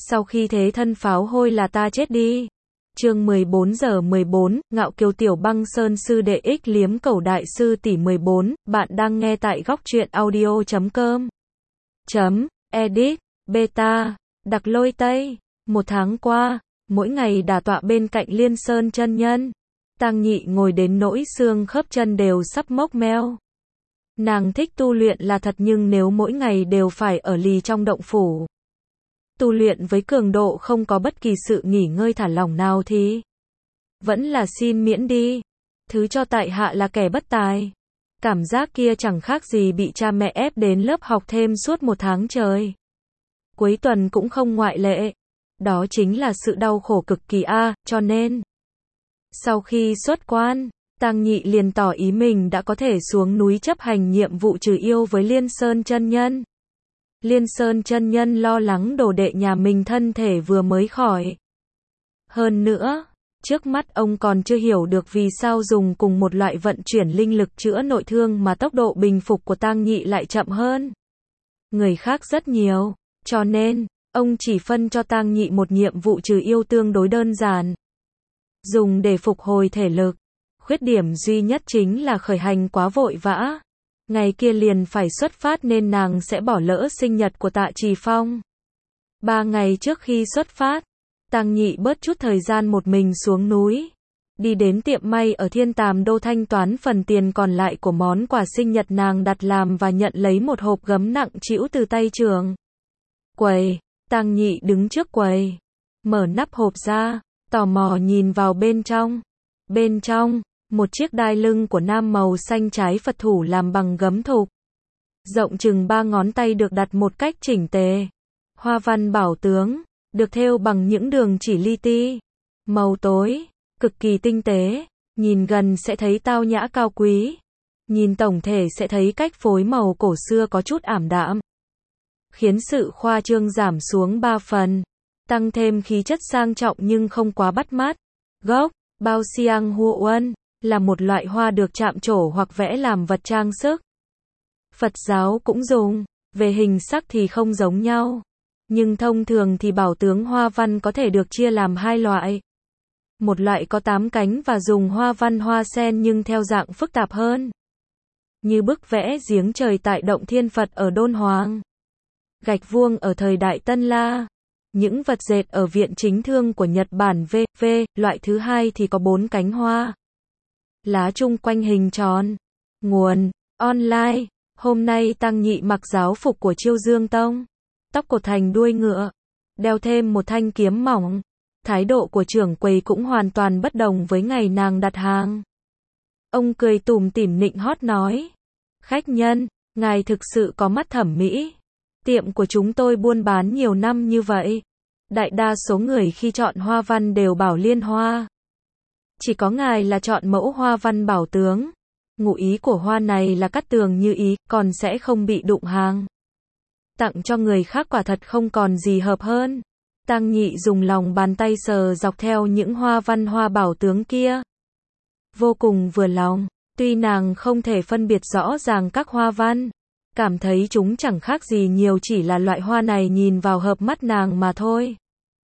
Sau khi thế thân pháo hôi là ta chết đi. Chương 14 giờ 14, Ngạo Kiều Tiểu Băng Sơn sư đệ ích liếm cẩu đại sư tỷ 14, bạn đang nghe tại góc truyện audio.com. Edit, beta, đặc lôi Tây. 1 tháng qua, mỗi ngày đả tọa bên cạnh Liên Sơn chân nhân. Tang Nhị ngồi đến nỗi xương khớp chân đều sắp mốc meo. Nàng thích tu luyện là thật, nhưng nếu mỗi ngày đều phải ở lì trong động phủ, tu luyện với cường độ không có bất kỳ sự nghỉ ngơi thả lỏng nào thì vẫn là xin miễn đi. Thứ cho tại hạ là kẻ bất tài. Cảm giác kia chẳng khác gì bị cha mẹ ép đến lớp học thêm suốt 1 tháng trời. Cuối tuần cũng không ngoại lệ. Đó chính là sự đau khổ cực kỳ cho nên sau khi xuất quan, Tang Nhị liền tỏ ý mình đã có thể xuống núi chấp hành nhiệm vụ trừ yêu với Liên Sơn chân nhân. Liên Sơn chân nhân lo lắng đồ đệ nhà mình thân thể vừa mới khỏi. Hơn nữa, trước mắt ông còn chưa hiểu được vì sao dùng cùng một loại vận chuyển linh lực chữa nội thương mà tốc độ bình phục của Tang Nhị lại chậm hơn người khác rất nhiều, cho nên ông chỉ phân cho Tang Nhị một nhiệm vụ trừ yêu tương đối đơn giản, dùng để phục hồi thể lực. Khuyết điểm duy nhất chính là khởi hành quá vội vã. Ngày kia liền phải xuất phát nên nàng sẽ bỏ lỡ sinh nhật của Tạ Trì Phong. 3 ngày trước khi xuất phát, Tang Nhị bớt chút thời gian một mình xuống núi, đi đến tiệm may ở Thiên Tàm Đô thanh toán phần tiền còn lại của món quà sinh nhật nàng đặt làm và nhận lấy một hộp gấm nặng trĩu từ tay trưởng quầy. Tang Nhị đứng trước quầy, mở nắp hộp ra, tò mò nhìn vào bên trong. Bên trong, một chiếc đai lưng của nam màu xanh trái Phật thủ làm bằng gấm thục, rộng chừng 3 ngón tay được đặt một cách chỉnh tề. Hoa văn bảo tướng, được thêu bằng những đường chỉ li ti, màu tối, cực kỳ tinh tế, nhìn gần sẽ thấy tao nhã cao quý, nhìn tổng thể sẽ thấy cách phối màu cổ xưa có chút ảm đạm, khiến sự khoa trương giảm xuống 3 phần, tăng thêm khí chất sang trọng nhưng không quá bắt mắt. Gốc, Bao Xiang Hua Uân, là một loại hoa được chạm trổ hoặc vẽ làm vật trang sức. Phật giáo cũng dùng, về hình sắc thì không giống nhau. Nhưng thông thường thì bảo tướng hoa văn có thể được chia làm 2 loại. Một loại có 8 cánh và dùng hoa văn hoa sen nhưng theo dạng phức tạp hơn, như bức vẽ giếng trời tại Động Thiên Phật ở Đôn Hoàng, gạch vuông ở thời Đại Tân La, những vật dệt ở Viện Chính Thương của Nhật Bản v.v. Loại thứ hai thì có 4 cánh hoa, lá chung quanh hình tròn. Nguồn online. Hôm nay Tang Nhị mặc giáo phục của Chiêu Dương Tông, tóc cột thành đuôi ngựa, đeo thêm một thanh kiếm mỏng. Thái độ của trưởng quầy cũng hoàn toàn bất đồng với ngày nàng đặt hàng. Ông cười tủm tỉm nịnh hót nói: "Khách nhân, ngài thực sự có mắt thẩm mỹ. Tiệm của chúng tôi buôn bán nhiều năm như vậy, đại đa số người khi chọn hoa văn đều bảo liên hoa. Chỉ có ngài là chọn mẫu hoa văn bảo tướng. Ngụ ý của hoa này là cắt tường như ý, còn sẽ không bị đụng hàng. Tặng cho người khác quả thật không còn gì hợp hơn." Tang Nhị dùng lòng bàn tay sờ dọc theo những hoa văn hoa bảo tướng kia, vô cùng vừa lòng. Tuy nàng không thể phân biệt rõ ràng các hoa văn, cảm thấy chúng chẳng khác gì nhiều, chỉ là loại hoa này nhìn vào hợp mắt nàng mà thôi.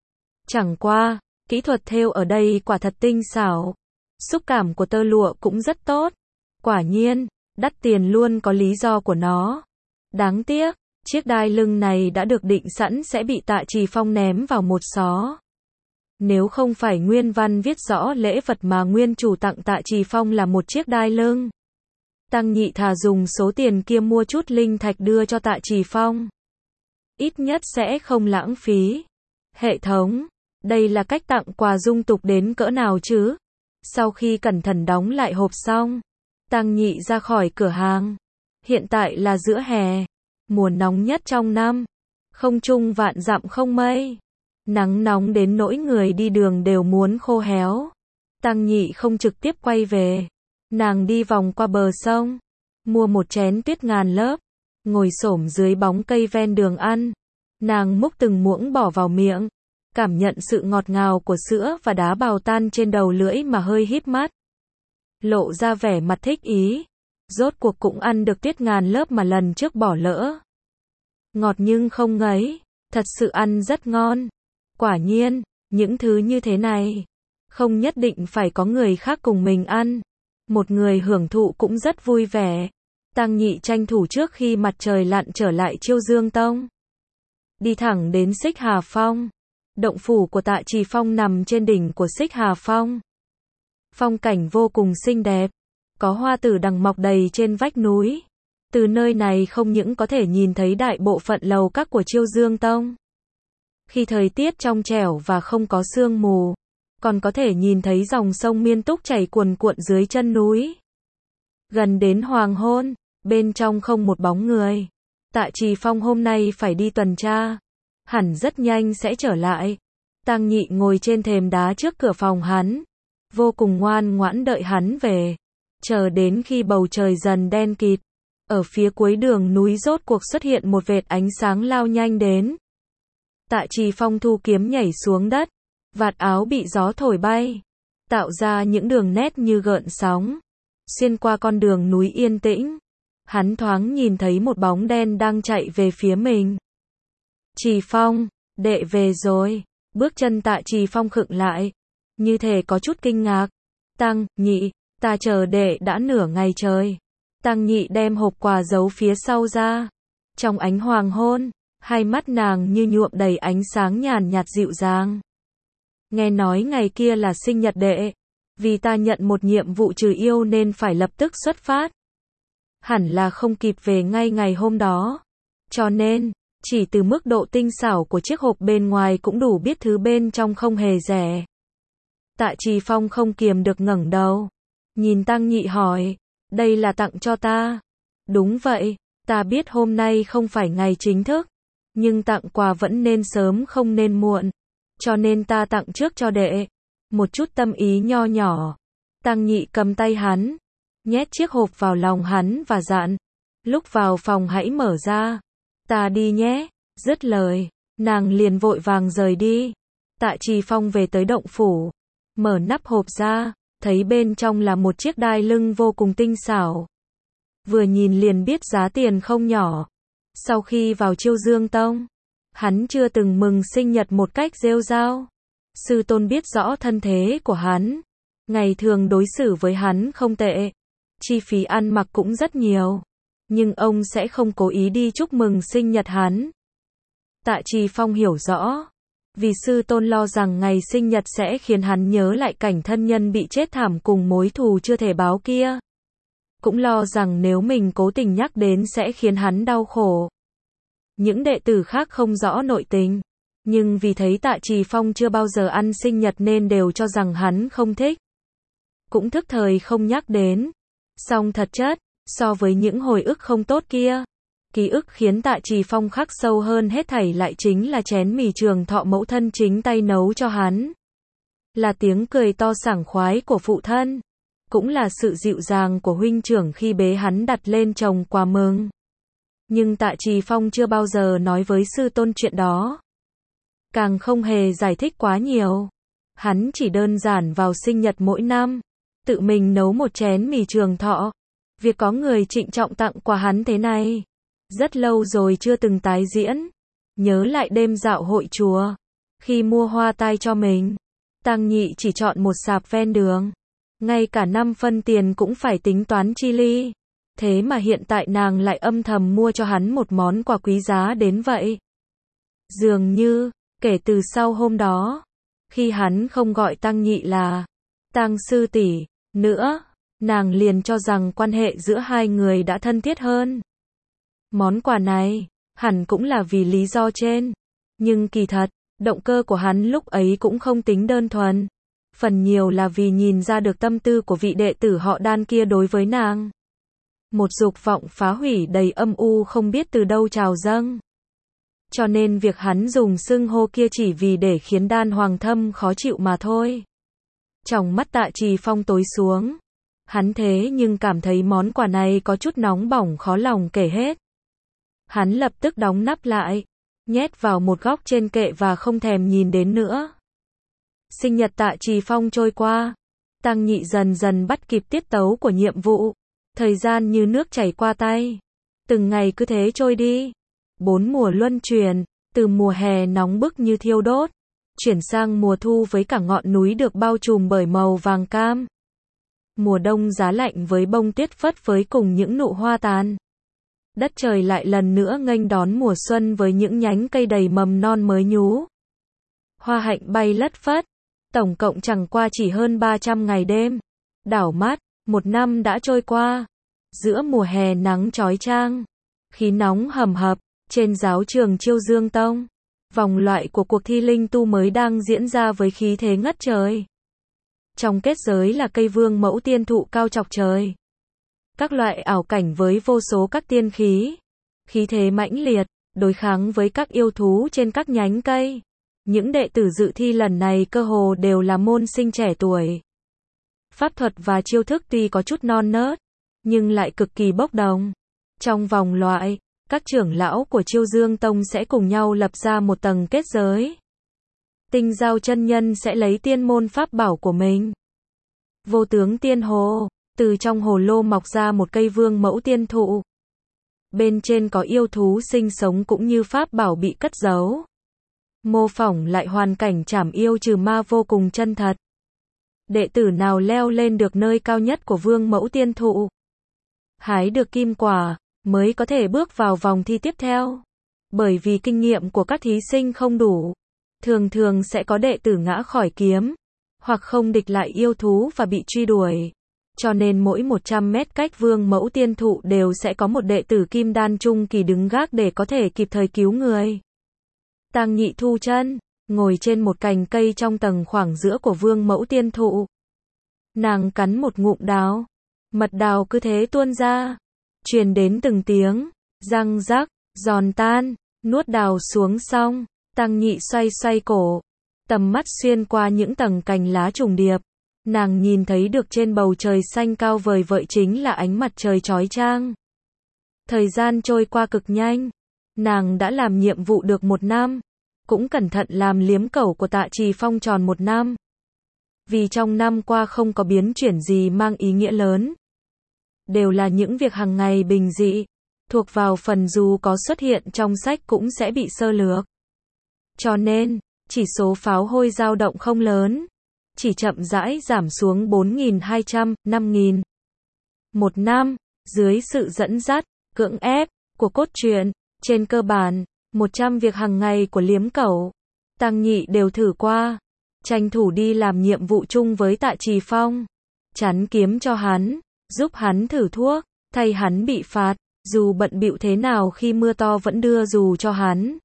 Chẳng qua, kỹ thuật thêu ở đây quả thật tinh xảo, xúc cảm của tơ lụa cũng rất tốt. Quả nhiên, đắt tiền luôn có lý do của nó. Đáng tiếc, chiếc đai lưng này đã được định sẵn sẽ bị Tạ Trì Phong ném vào một xó. Nếu không phải nguyên văn viết rõ lễ vật mà nguyên chủ tặng Tạ Trì Phong là một chiếc đai lưng, Tang Nhị thà dùng số tiền kia mua chút linh thạch đưa cho Tạ Trì Phong, ít nhất sẽ không lãng phí. Hệ thống, đây là cách tặng quà dung tục đến cỡ nào chứ? Sau khi cẩn thận đóng lại hộp xong, Tang Nhị ra khỏi cửa hàng. Hiện tại là giữa hè, mùa nóng nhất trong năm. Không trung vạn dặm không mây, nắng nóng đến nỗi người đi đường đều muốn khô héo. Tang Nhị không trực tiếp quay về, nàng đi vòng qua bờ sông, mua một chén tuyết ngàn lớp, ngồi xổm dưới bóng cây ven đường ăn. Nàng múc từng muỗng bỏ vào miệng, cảm nhận sự ngọt ngào của sữa và đá bào tan trên đầu lưỡi mà hơi híp mắt, lộ ra vẻ mặt thích ý. Rốt cuộc cũng ăn được tuyết ngàn lớp mà lần trước bỏ lỡ. Ngọt nhưng không ngấy, thật sự ăn rất ngon. Quả nhiên, những thứ như thế này, không nhất định phải có người khác cùng mình ăn. Một người hưởng thụ cũng rất vui vẻ. Tăng Nhị tranh thủ trước khi mặt trời lặn trở lại Chiêu Dương Tông. Đi thẳng đến Xích Hà Phong. Động phủ của Tạ Trì Phong nằm trên đỉnh của Xích Hà Phong. Phong cảnh vô cùng xinh đẹp. Có hoa tử đằng mọc đầy trên vách núi. Từ nơi này không những có thể nhìn thấy đại bộ phận lầu các của Chiêu Dương Tông. Khi thời tiết trong trẻo và không có sương mù, còn có thể nhìn thấy dòng sông Miên Túc chảy cuồn cuộn dưới chân núi. Gần đến hoàng hôn, bên trong không một bóng người. Tạ Trì Phong hôm nay phải đi tuần tra, hẳn rất nhanh sẽ trở lại. Tăng Nhị ngồi trên thềm đá trước cửa phòng hắn, vô cùng ngoan ngoãn đợi hắn về. Chờ đến khi bầu trời dần đen kịt, ở phía cuối đường núi rốt cuộc xuất hiện một vệt ánh sáng lao nhanh đến. Tạ Trì Phong thu kiếm nhảy xuống đất, vạt áo bị gió thổi bay, tạo ra những đường nét như gợn sóng. Xuyên qua con đường núi yên tĩnh, hắn thoáng nhìn thấy một bóng đen đang chạy về phía mình. Trì Phong, đệ về rồi. Bước chân Tạ Trì Phong khựng lại, như thể có chút kinh ngạc. Tăng Nhị, ta chờ đệ đã nửa ngày trời. Tăng Nhị đem hộp quà giấu phía sau ra. Trong ánh hoàng hôn, hai mắt nàng như nhuộm đầy ánh sáng nhàn nhạt dịu dàng. Nghe nói ngày kia là sinh nhật đệ, vì ta nhận một nhiệm vụ trừ yêu nên phải lập tức xuất phát. Hẳn là không kịp về ngay ngày hôm đó. Cho nên, chỉ từ mức độ tinh xảo của chiếc hộp bên ngoài cũng đủ biết thứ bên trong không hề rẻ. Tạ Trì Phong không kiềm được ngẩng đầu, nhìn Tăng Nhị hỏi, đây là tặng cho ta. Đúng vậy, ta biết hôm nay không phải ngày chính thức, nhưng tặng quà vẫn nên sớm không nên muộn, cho nên ta tặng trước cho đệ. Một chút tâm ý nho nhỏ. Tăng Nhị cầm tay hắn, nhét chiếc hộp vào lòng hắn và dặn, lúc vào phòng hãy mở ra. Ta đi nhé. Dứt lời, nàng liền vội vàng rời đi. Tạ Trì Phong về tới động phủ, mở nắp hộp ra, thấy bên trong là một chiếc đai lưng vô cùng tinh xảo. Vừa nhìn liền biết giá tiền không nhỏ. Sau khi vào Chiêu Dương Tông, hắn chưa từng mừng sinh nhật một cách rêu rao. Sư tôn biết rõ thân thế của hắn, ngày thường đối xử với hắn không tệ, chi phí ăn mặc cũng rất nhiều, nhưng ông sẽ không cố ý đi chúc mừng sinh nhật hắn. Tạ Trì Phong hiểu rõ, vì sư tôn lo rằng ngày sinh nhật sẽ khiến hắn nhớ lại cảnh thân nhân bị chết thảm cùng mối thù chưa thể báo kia. Cũng lo rằng nếu mình cố tình nhắc đến sẽ khiến hắn đau khổ. Những đệ tử khác không rõ nội tình, nhưng vì thấy Tạ Trì Phong chưa bao giờ ăn sinh nhật nên đều cho rằng hắn không thích. Cũng thức thời không nhắc đến. Song thật chất, so với những hồi ức không tốt kia, ký ức khiến Tạ Trì Phong khắc sâu hơn hết thảy lại chính là chén mì Trường Thọ mẫu thân chính tay nấu cho hắn. Là tiếng cười to sảng khoái của phụ thân. Cũng là sự dịu dàng của huynh trưởng khi bế hắn đặt lên chồng quà mừng. Nhưng Tạ Trì Phong chưa bao giờ nói với sư tôn chuyện đó. Càng không hề giải thích quá nhiều. Hắn chỉ đơn giản vào sinh nhật mỗi năm, tự mình nấu một chén mì Trường Thọ. Việc có người trịnh trọng tặng quà hắn thế này, rất lâu rồi chưa từng tái diễn. Nhớ lại đêm dạo hội chùa, khi mua hoa tai cho mình, Tăng Nhị chỉ chọn một sạp ven đường. Ngay cả 5 phân tiền cũng phải tính toán chi ly. Thế mà hiện tại nàng lại âm thầm mua cho hắn một món quà quý giá đến vậy. Dường như, kể từ sau hôm đó, khi hắn không gọi Tăng Nhị là Tăng sư tỷ nữa, nàng liền cho rằng quan hệ giữa hai người đã thân thiết hơn. Món quà này, hẳn cũng là vì lý do trên. Nhưng kỳ thật, động cơ của hắn lúc ấy cũng không tính đơn thuần. Phần nhiều là vì nhìn ra được tâm tư của vị đệ tử họ Đan kia đối với nàng. Một dục vọng phá hủy đầy âm u không biết từ đâu trào dâng. Cho nên việc hắn dùng xưng hô kia chỉ vì để khiến Đan Hoàng Thâm khó chịu mà thôi. Trong mắt Tạ Trì Phong tối xuống. Hắn thế nhưng cảm thấy món quà này có chút nóng bỏng khó lòng kể hết. Hắn lập tức đóng nắp lại, nhét vào một góc trên kệ và không thèm nhìn đến nữa. Sinh nhật Tạ Trì Phong trôi qua, Tăng Nhị dần dần bắt kịp tiết tấu của nhiệm vụ. Thời gian như nước chảy qua tay, từng ngày cứ thế trôi đi. 4 mùa luân chuyển, từ mùa hè nóng bức như thiêu đốt, chuyển sang mùa thu với cả ngọn núi được bao trùm bởi màu vàng cam. Mùa đông giá lạnh với bông tuyết phất phới cùng những nụ hoa tàn. Đất trời lại lần nữa nghênh đón mùa xuân với những nhánh cây đầy mầm non mới nhú. Hoa hạnh bay lất phất. Tổng cộng chẳng qua chỉ hơn 300 ngày đêm. Đảo mắt, một năm đã trôi qua. Giữa mùa hè nắng chói chang, khí nóng hầm hập, trên giáo trường Chiêu Dương Tông, vòng loại của cuộc thi linh tu mới đang diễn ra với khí thế ngất trời. Trong kết giới là cây vương mẫu tiên thụ cao chọc trời. Các loại ảo cảnh với vô số các tiên khí. Khí thế mãnh liệt, đối kháng với các yêu thú trên các nhánh cây. Những đệ tử dự thi lần này cơ hồ đều là môn sinh trẻ tuổi. Pháp thuật và chiêu thức tuy có chút non nớt, nhưng lại cực kỳ bốc đồng. Trong vòng loại, các trưởng lão của Chiêu Dương Tông sẽ cùng nhau lập ra một tầng kết giới. Tinh Giao chân nhân sẽ lấy tiên môn pháp bảo của mình. Vô tướng tiên hồ, từ trong hồ lô mọc ra một cây vương mẫu tiên thụ. Bên trên có yêu thú sinh sống cũng như pháp bảo bị cất giấu. Mô phỏng lại hoàn cảnh trảm yêu trừ ma vô cùng chân thật. Đệ tử nào leo lên được nơi cao nhất của vương mẫu tiên thụ, hái được kim quả, mới có thể bước vào vòng thi tiếp theo. Bởi vì kinh nghiệm của các thí sinh không đủ, thường thường sẽ có đệ tử ngã khỏi kiếm, hoặc không địch lại yêu thú và bị truy đuổi. Cho nên mỗi 100 mét cách vương mẫu tiên thụ đều sẽ có một đệ tử kim đan trung kỳ đứng gác để có thể kịp thời cứu người. Tang Nhị thu chân, ngồi trên một cành cây trong tầng khoảng giữa của vương mẫu tiên thụ. Nàng cắn một ngụm đào, mật đào cứ thế tuôn ra, truyền đến từng tiếng, răng rắc, giòn tan, nuốt đào xuống xong, Tang Nhị xoay xoay cổ, tầm mắt xuyên qua những tầng cành lá trùng điệp. Nàng nhìn thấy được trên bầu trời xanh cao vời vợi chính là ánh mặt trời chói chang. Thời gian trôi qua cực nhanh. Nàng đã làm nhiệm vụ được 1 năm. Cũng cẩn thận làm liếm cẩu của Tạ Trì Phong tròn 1 năm. Vì trong năm qua không có biến chuyển gì mang ý nghĩa lớn. Đều là những việc hàng ngày bình dị, thuộc vào phần dù có xuất hiện trong sách cũng sẽ bị sơ lược. Cho nên, chỉ số pháo hôi dao động không lớn. Chỉ chậm rãi giảm xuống 4.200, 5.000. 1 năm, dưới sự dẫn dắt, cưỡng ép, của cốt truyện, trên cơ bản, 100 việc hàng ngày của liếm cẩu, Tang Nhị đều thử qua. Tranh thủ đi làm nhiệm vụ chung với Tạ Trì Phong. Chắn kiếm cho hắn, giúp hắn thử thuốc, thay hắn bị phạt, dù bận bịu thế nào khi mưa to vẫn đưa dù cho hắn.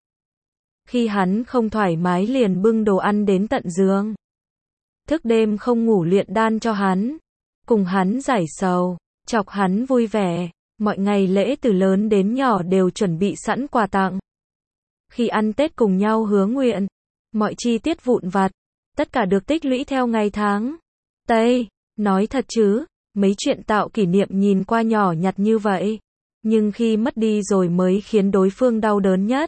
Khi hắn không thoải mái liền bưng đồ ăn đến tận giường. Thức đêm không ngủ luyện đan cho hắn, cùng hắn giải sầu, chọc hắn vui vẻ, mọi ngày lễ từ lớn đến nhỏ đều chuẩn bị sẵn quà tặng. Khi ăn Tết cùng nhau hứa nguyện, mọi chi tiết vụn vặt, tất cả được tích lũy theo ngày tháng. Tây, nói thật chứ, mấy chuyện tạo kỷ niệm nhìn qua nhỏ nhặt như vậy, nhưng khi mất đi rồi mới khiến đối phương đau đớn nhất.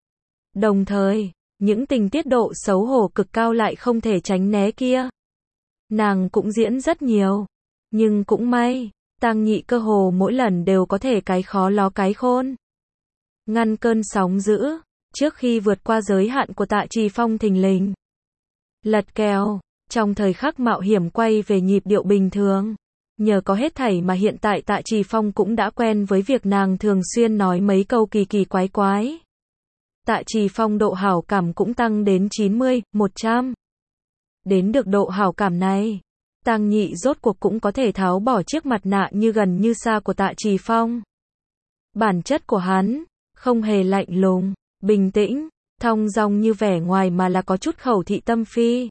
Đồng thời, những tình tiết độ xấu hổ cực cao lại không thể tránh né kia. Nàng cũng diễn rất nhiều. Nhưng cũng may, Tang Nhị cơ hồ mỗi lần đều có thể cái khó ló cái khôn. Ngăn cơn sóng dữ, trước khi vượt qua giới hạn của Tạ Trì Phong thình lình. Lật kèo, trong thời khắc mạo hiểm quay về nhịp điệu bình thường. Nhờ có hết thảy mà hiện tại Tạ Trì Phong cũng đã quen với việc nàng thường xuyên nói mấy câu kỳ kỳ quái quái. Tạ Trì Phong độ hảo cảm cũng tăng đến 90, 100. Đến được độ hảo cảm này, Tang Nhị rốt cuộc cũng có thể tháo bỏ chiếc mặt nạ như gần như xa của Tạ Trì Phong. Bản chất của hắn, không hề lạnh lùng, bình tĩnh, thong dong như vẻ ngoài mà là có chút khẩu thị tâm phi.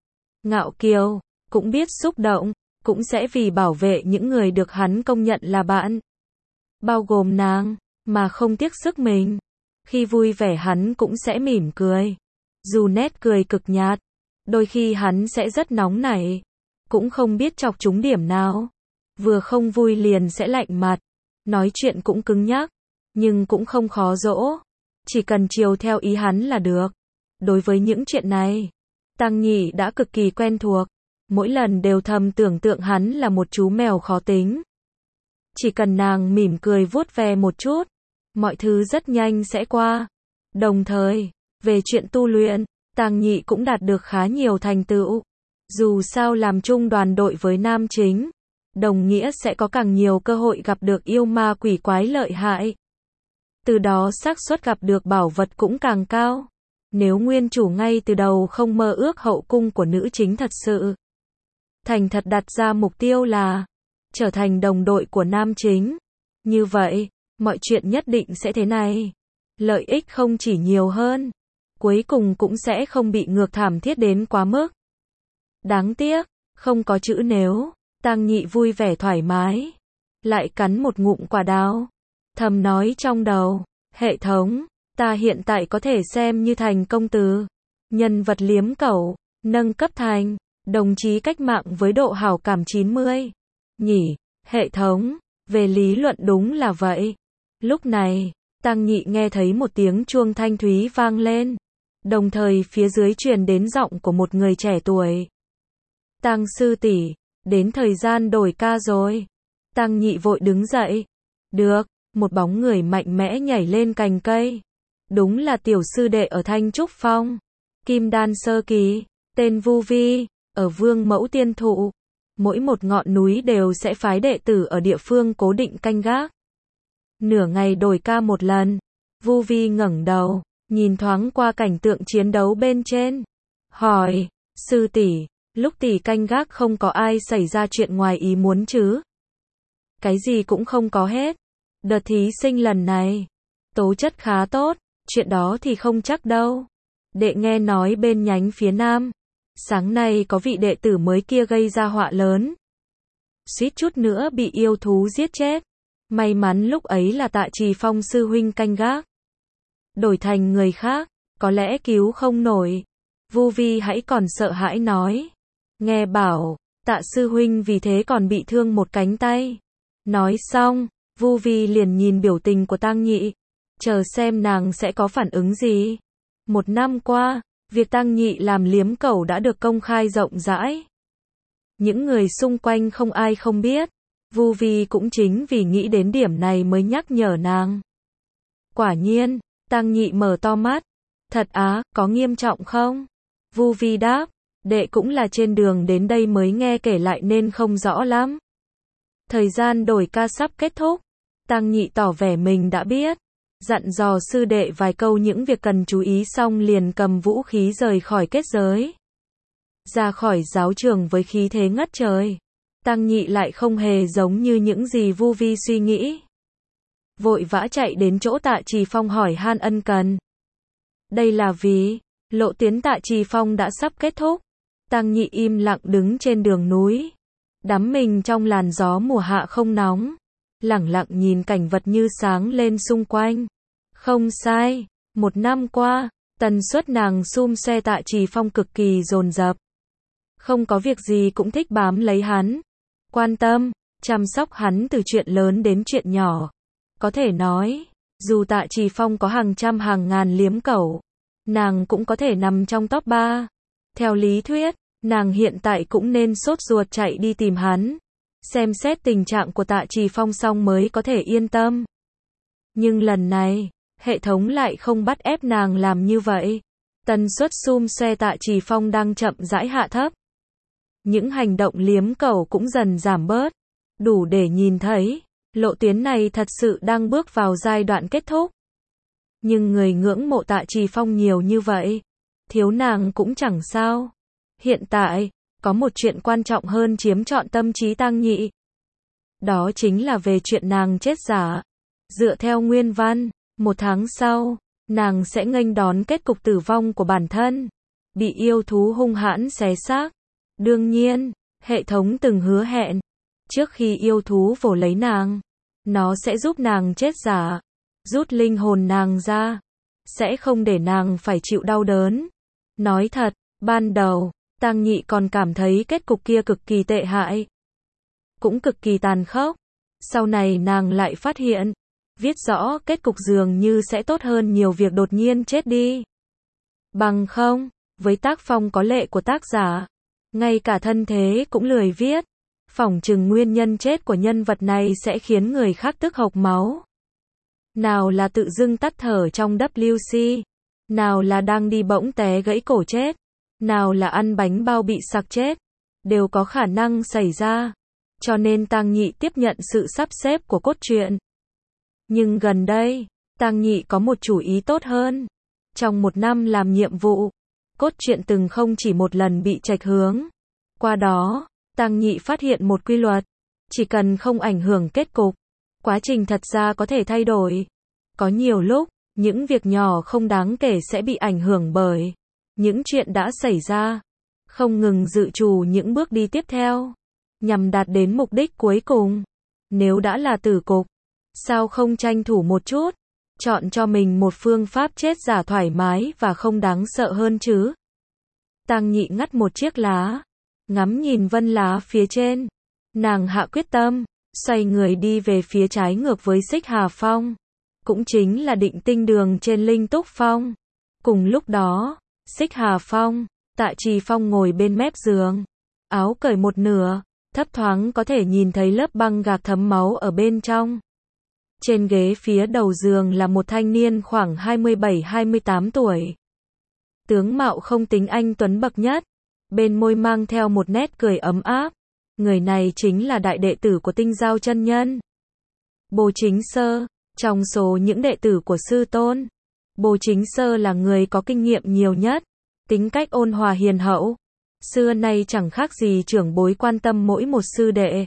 Ngạo kiều, cũng biết xúc động, cũng sẽ vì bảo vệ những người được hắn công nhận là bạn. Bao gồm nàng, mà không tiếc sức mình. Khi vui vẻ hắn cũng sẽ mỉm cười. Dù nét cười cực nhạt, đôi khi hắn sẽ rất nóng nảy, cũng không biết chọc trúng điểm nào. Vừa không vui liền sẽ lạnh mặt, nói chuyện cũng cứng nhắc, nhưng cũng không khó dỗ. Chỉ cần chiều theo ý hắn là được. Đối với những chuyện này, Tang Nhị đã cực kỳ quen thuộc. Mỗi lần đều thầm tưởng tượng hắn là một chú mèo khó tính. Chỉ cần nàng mỉm cười vuốt ve một chút, mọi thứ rất nhanh sẽ qua. Đồng thời, về chuyện tu luyện, Tang Nhị cũng đạt được khá nhiều thành tựu. Dù sao làm chung đoàn đội với nam chính, đồng nghĩa sẽ có càng nhiều cơ hội gặp được yêu ma quỷ quái lợi hại. Từ đó xác suất gặp được bảo vật cũng càng cao. Nếu nguyên chủ ngay từ đầu không mơ ước hậu cung của nữ chính thật sự, thành thật đặt ra mục tiêu là trở thành đồng đội của nam chính, như vậy, mọi chuyện nhất định sẽ thế này. Lợi ích không chỉ nhiều hơn, cuối cùng cũng sẽ không bị ngược thảm thiết đến quá mức. Đáng tiếc, không có chữ nếu. Tang Nhị vui vẻ thoải mái, lại cắn một ngụm quả đào, thầm nói trong đầu, hệ thống, ta hiện tại có thể xem như thành công từ nhân vật liếm cẩu, nâng cấp thành đồng chí cách mạng với độ hảo cảm 90. Nhỉ, hệ thống, về lý luận đúng là vậy. Lúc này, Tang Nhị nghe thấy một tiếng chuông thanh thúy vang lên, đồng thời phía dưới truyền đến giọng của một người trẻ tuổi. Tang sư tỷ, đến thời gian đổi ca rồi. Tang Nhị vội đứng dậy. Được, một bóng người mạnh mẽ nhảy lên cành cây. Đúng là tiểu sư đệ ở Thanh Trúc Phong. Kim đan sơ kỳ, tên Vu Vi, ở Vương Mẫu Tiên Thụ. Mỗi một ngọn núi đều sẽ phái đệ tử ở địa phương cố định canh gác. Nửa ngày đổi ca một lần. Vu Vi ngẩng đầu, nhìn thoáng qua cảnh tượng chiến đấu bên trên. Hỏi, sư tỷ, lúc tỷ canh gác không có ai xảy ra chuyện ngoài ý muốn chứ? Cái gì cũng không có hết. Đợt thí sinh lần này, tố chất khá tốt, chuyện đó thì không chắc đâu. Đệ nghe nói bên nhánh phía Nam, sáng nay có vị đệ tử mới kia gây ra họa lớn. Suýt chút nữa bị yêu thú giết chết. May mắn lúc ấy là Tạ Trì Phong sư huynh canh gác. Đổi thành người khác, có lẽ cứu không nổi. Vu Vi hãy còn sợ hãi nói. Nghe bảo, Tạ sư huynh vì thế còn bị thương một cánh tay. Nói xong, Vu Vi liền nhìn biểu tình của Tang Nhị, chờ xem nàng sẽ có phản ứng gì. Một năm qua, việc Tang Nhị làm liếm cẩu đã được công khai rộng rãi. Những người xung quanh không ai không biết. Vu Vi cũng chính vì nghĩ đến điểm này mới nhắc nhở nàng. Quả nhiên, Tang Nhị mở to mắt. Thật á, có nghiêm trọng không? Vu Vi đáp, đệ cũng là trên đường đến đây mới nghe kể lại nên không rõ lắm. Thời gian đổi ca sắp kết thúc. Tang Nhị tỏ vẻ mình đã biết. Dặn dò sư đệ vài câu những việc cần chú ý xong liền cầm vũ khí rời khỏi kết giới. Ra khỏi giáo trường với khí thế ngất trời. Tang Nhị lại không hề giống như những gì Vu Vi suy nghĩ. Vội vã chạy đến chỗ Tạ Trì Phong hỏi han ân cần. Đây là vì lộ tuyến Tạ Trì Phong đã sắp kết thúc. Tang Nhị im lặng đứng trên đường núi, đắm mình trong làn gió mùa hạ không nóng, lẳng lặng nhìn cảnh vật như sáng lên xung quanh. Không sai, một năm qua, tần suất nàng xum xoe Tạ Trì Phong cực kỳ dồn dập. Không có việc gì cũng thích bám lấy hắn, quan tâm, chăm sóc hắn từ chuyện lớn đến chuyện nhỏ. Có thể nói, dù Tạ Trì Phong có hàng trăm hàng ngàn liếm cẩu, nàng cũng có thể nằm trong top 3. Theo lý thuyết, nàng hiện tại cũng nên sốt ruột chạy đi tìm hắn, xem xét tình trạng của Tạ Trì Phong xong mới có thể yên tâm. Nhưng lần này, hệ thống lại không bắt ép nàng làm như vậy. Tần suất xum xoe Tạ Trì Phong đang chậm rãi hạ thấp. Những hành động liếm cẩu cũng dần giảm bớt, đủ để nhìn thấy, lộ tuyến này thật sự đang bước vào giai đoạn kết thúc. Nhưng người ngưỡng mộ Tạ Trì Phong nhiều như vậy, thiếu nàng cũng chẳng sao. Hiện tại, có một chuyện quan trọng hơn chiếm trọn tâm trí Tang Nhị. Đó chính là về chuyện nàng chết giả. Dựa theo nguyên văn, 1 tháng sau, nàng sẽ nghênh đón kết cục tử vong của bản thân, bị yêu thú hung hãn xé xác. Đương nhiên, hệ thống từng hứa hẹn, trước khi yêu thú vồ lấy nàng, nó sẽ giúp nàng chết giả, rút linh hồn nàng ra, sẽ không để nàng phải chịu đau đớn. Nói thật, ban đầu, Tang Nhị còn cảm thấy kết cục kia cực kỳ tệ hại, cũng cực kỳ tàn khốc. Sau này nàng lại phát hiện, viết rõ kết cục dường như sẽ tốt hơn nhiều việc đột nhiên chết đi. Bằng không, với tác phong có lệ của tác giả, ngay cả thân thế cũng lười viết, phỏng chừng nguyên nhân chết của nhân vật này sẽ khiến người khác tức hộc máu. Nào là tự dưng tắt thở trong WC, nào là đang đi bỗng té gãy cổ chết, nào là ăn bánh bao bị sặc chết, đều có khả năng xảy ra. Cho nên Tang Nhị tiếp nhận sự sắp xếp của cốt truyện. Nhưng gần đây, Tang Nhị có một chủ ý tốt hơn. Trong một năm làm nhiệm vụ, cốt truyện từng không chỉ một lần bị chệch hướng. Qua đó, Tang Nhị phát hiện một quy luật. Chỉ cần không ảnh hưởng kết cục, quá trình thật ra có thể thay đổi. Có nhiều lúc, những việc nhỏ không đáng kể sẽ bị ảnh hưởng bởi những chuyện đã xảy ra. Không ngừng dự trù những bước đi tiếp theo, nhằm đạt đến mục đích cuối cùng. Nếu đã là tử cục, sao không tranh thủ một chút, chọn cho mình một phương pháp chết giả thoải mái và không đáng sợ hơn chứ. Tang Nhị ngắt một chiếc lá, ngắm nhìn vân lá phía trên. Nàng hạ quyết tâm, xoay người đi về phía trái ngược với Xích Hà Phong. Cũng chính là Định Tinh Đường trên Linh Túc Phong. Cùng lúc đó, Xích Hà Phong, Tạ Trì Phong ngồi bên mép giường. Áo cởi một nửa, thấp thoáng có thể nhìn thấy lớp băng gạc thấm máu ở bên trong. Trên ghế phía đầu giường là một thanh niên khoảng 27-28 tuổi. Tướng mạo không tính anh tuấn bậc nhất, bên môi mang theo một nét cười ấm áp. Người này chính là đại đệ tử của Tinh Giao chân nhân, Bồ Chính Sơ. Trong số những đệ tử của sư tôn, Bồ Chính Sơ là người có kinh nghiệm nhiều nhất, tính cách ôn hòa hiền hậu. Xưa nay chẳng khác gì trưởng bối quan tâm mỗi một sư đệ.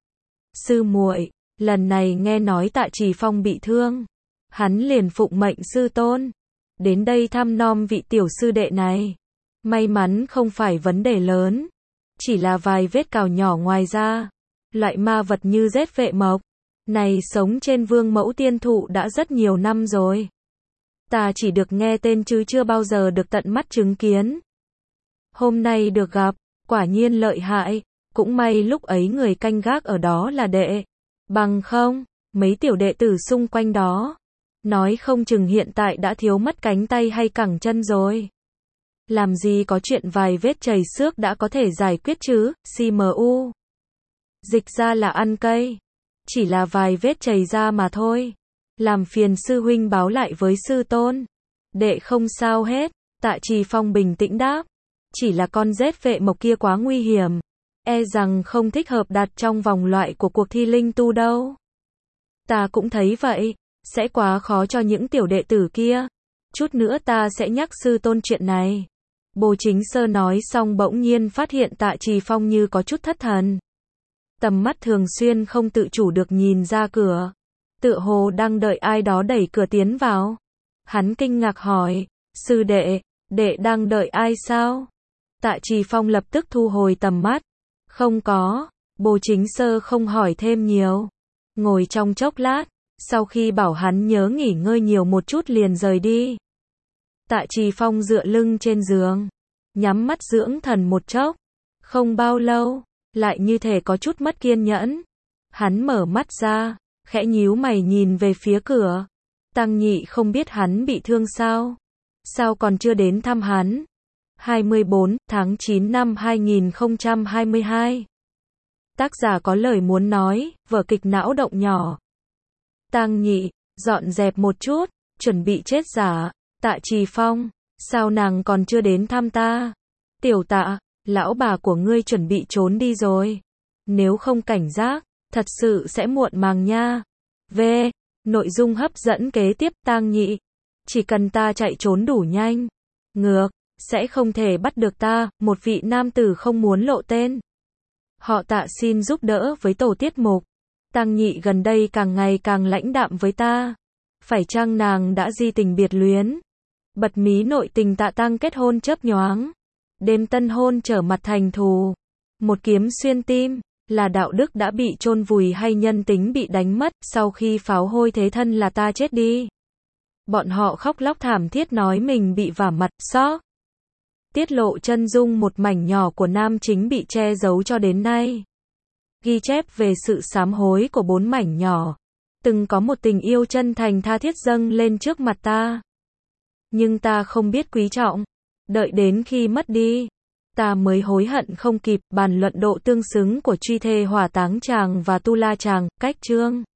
Sư muội, lần này nghe nói Tạ Trì Phong bị thương, hắn liền phụng mệnh sư tôn đến đây thăm nom vị tiểu sư đệ này. May mắn không phải vấn đề lớn, chỉ là vài vết cào nhỏ ngoài da. Loại ma vật như rết vệ mộc này sống trên Vương Mẫu Tiên Thụ đã rất nhiều năm rồi. Ta chỉ được nghe tên chứ chưa bao giờ được tận mắt chứng kiến. Hôm nay được gặp, quả nhiên lợi hại. Cũng may lúc ấy người canh gác ở đó là đệ. Bằng không, mấy tiểu đệ tử xung quanh đó, nói không chừng hiện tại đã thiếu mất cánh tay hay cẳng chân rồi. Làm gì có chuyện vài vết chảy xước đã có thể giải quyết chứ, CMU. Dịch ra là ăn cây. Chỉ là vài vết chảy ra mà thôi. Làm phiền sư huynh báo lại với sư tôn. Đệ không sao hết, Tạ Trì Phong bình tĩnh đáp. Chỉ là con rết vệ mộc kia quá nguy hiểm. E rằng không thích hợp đặt trong vòng loại của cuộc thi linh tu đâu. Ta cũng thấy vậy, sẽ quá khó cho những tiểu đệ tử kia. Chút nữa ta sẽ nhắc sư tôn chuyện này. Bồ Chính Sơ nói xong bỗng nhiên phát hiện Tạ Trì Phong như có chút thất thần. Tầm mắt thường xuyên không tự chủ được nhìn ra cửa. Tựa hồ đang đợi ai đó đẩy cửa tiến vào. Hắn kinh ngạc hỏi, sư đệ, đệ đang đợi ai sao? Tạ Trì Phong lập tức thu hồi tầm mắt. Không có, Bồ Chính Sơ không hỏi thêm nhiều. Ngồi trong chốc lát, sau khi bảo hắn nhớ nghỉ ngơi nhiều một chút liền rời đi. Tạ Trì Phong dựa lưng trên giường, nhắm mắt dưỡng thần một chốc. Không bao lâu, lại như thể có chút mất kiên nhẫn. Hắn mở mắt ra, khẽ nhíu mày nhìn về phía cửa. Tăng Nhị không biết hắn bị thương sao? Sao còn chưa đến thăm hắn? 24 tháng 9 năm 2022. Tác giả có lời muốn nói, vở kịch não động nhỏ. Tăng Nhị, dọn dẹp một chút, chuẩn bị chết giả. Tạ Trì Phong, sao nàng còn chưa đến thăm ta? Tiểu Tạ, lão bà của ngươi chuẩn bị trốn đi rồi. Nếu không cảnh giác, thật sự sẽ muộn màng nha. V. Nội dung hấp dẫn kế tiếp. Tang Nhị, chỉ cần ta chạy trốn đủ nhanh, ngược sẽ không thể bắt được ta. Một vị nam tử không muốn lộ tên. Họ Tạ xin giúp đỡ với tổ tiết mục. Tang Nhị gần đây càng ngày càng lãnh đạm với ta. Phải chăng nàng đã di tình biệt luyến? Bật mí nội tình Tạ Tăng kết hôn chớp nhoáng. Đêm tân hôn trở mặt thành thù. Một kiếm xuyên tim. Là đạo đức đã bị chôn vùi hay nhân tính bị đánh mất? Sau khi pháo hôi thế thân là ta chết đi. Bọn họ khóc lóc thảm thiết nói mình bị vả mặt, xót. Tiết lộ chân dung một mảnh nhỏ của nam chính bị che giấu cho đến nay. Ghi chép về sự sám hối của 4 mảnh nhỏ. Từng có một tình yêu chân thành tha thiết dâng lên trước mặt ta. Nhưng ta không biết quý trọng. Đợi đến khi mất đi, ta mới hối hận không kịp. Bàn luận độ tương xứng của Truy Thê Hỏa Táng Tràng và Tu La Tràng. Cách chương